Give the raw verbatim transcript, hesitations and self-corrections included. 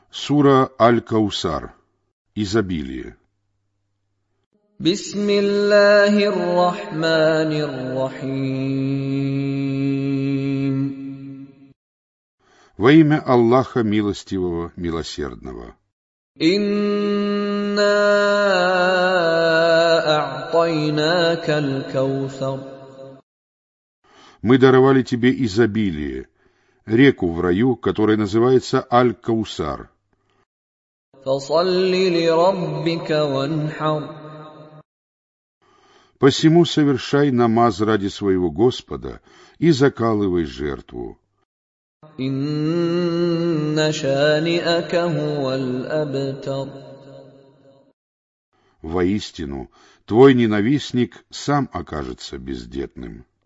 Сура Аль-Каусар. Изобилие. Бисмиллахир рахманир рахим. Во имя Аллаха Милостивого, Милосердного. Инна а'тайнакаль каусар. Мы даровали тебе изобилие, реку в раю, которая называется Аль-Каусар. Фасалли лираббика ванхар. Посему совершай намаз ради своего Господа и закалывай жертву. Инна шани'ака хуваль абтар. Воистину, твой ненавистник сам окажется бездетным.